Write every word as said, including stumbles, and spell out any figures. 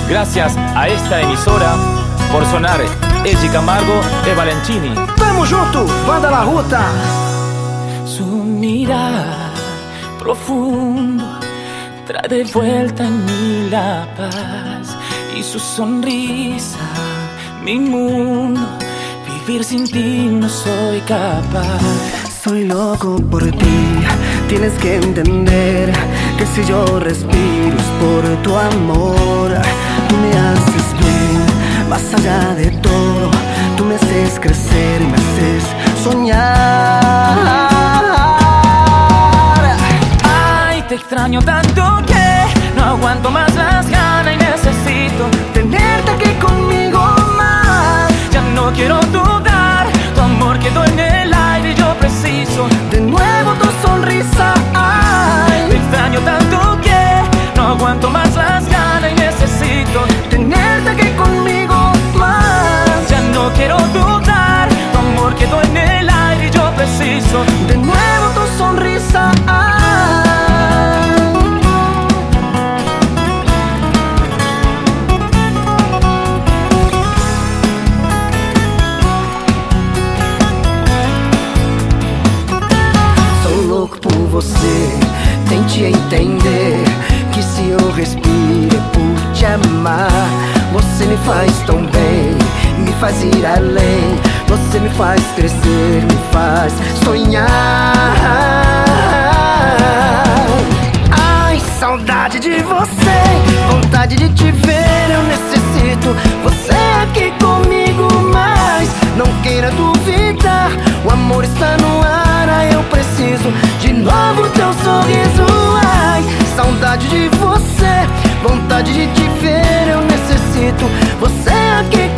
Gracias a esta emisora por sonar Eddie Camargo e Valentini. Tamo junto, Banda La Ruta. Su mirar profundo trae de vuelta en mí la paz, y su sonrisa mi mundo. Vivir sin ti no soy capaz. Soy loco por ti, tienes que entender que si yo respiro es por tu amor. Tú me haces bien, más allá de todo. Tú me haces crecer, me haces soñar. Ay, te extraño tanto que no aguanto más las ganas y necesito tenerte aquí conmigo más. Ya no quiero dudar, tu amor quedó en el aire y yo preciso de nuevo tu sonrisa. Ay, te extraño tanto que no aguanto más las ganas y necesito tenerte aquí conmigo más. Ya no quiero dudar, tu amor quedó en el aire y yo preciso de nuevo tu sonrisa. Ay, você, tente entender que se eu respiro é por te amar. Você me faz tão bem, me faz ir além. Você me faz crescer, me faz sonhar. Ai, saudade de você, vontade de te ver, eu necessito você aqui comigo mais. Não queira duvidar, o amor está no ar. Ai, eu preciso de novo teu sorriso. Ai, saudade de você, vontade de te ver, eu necessito você aqui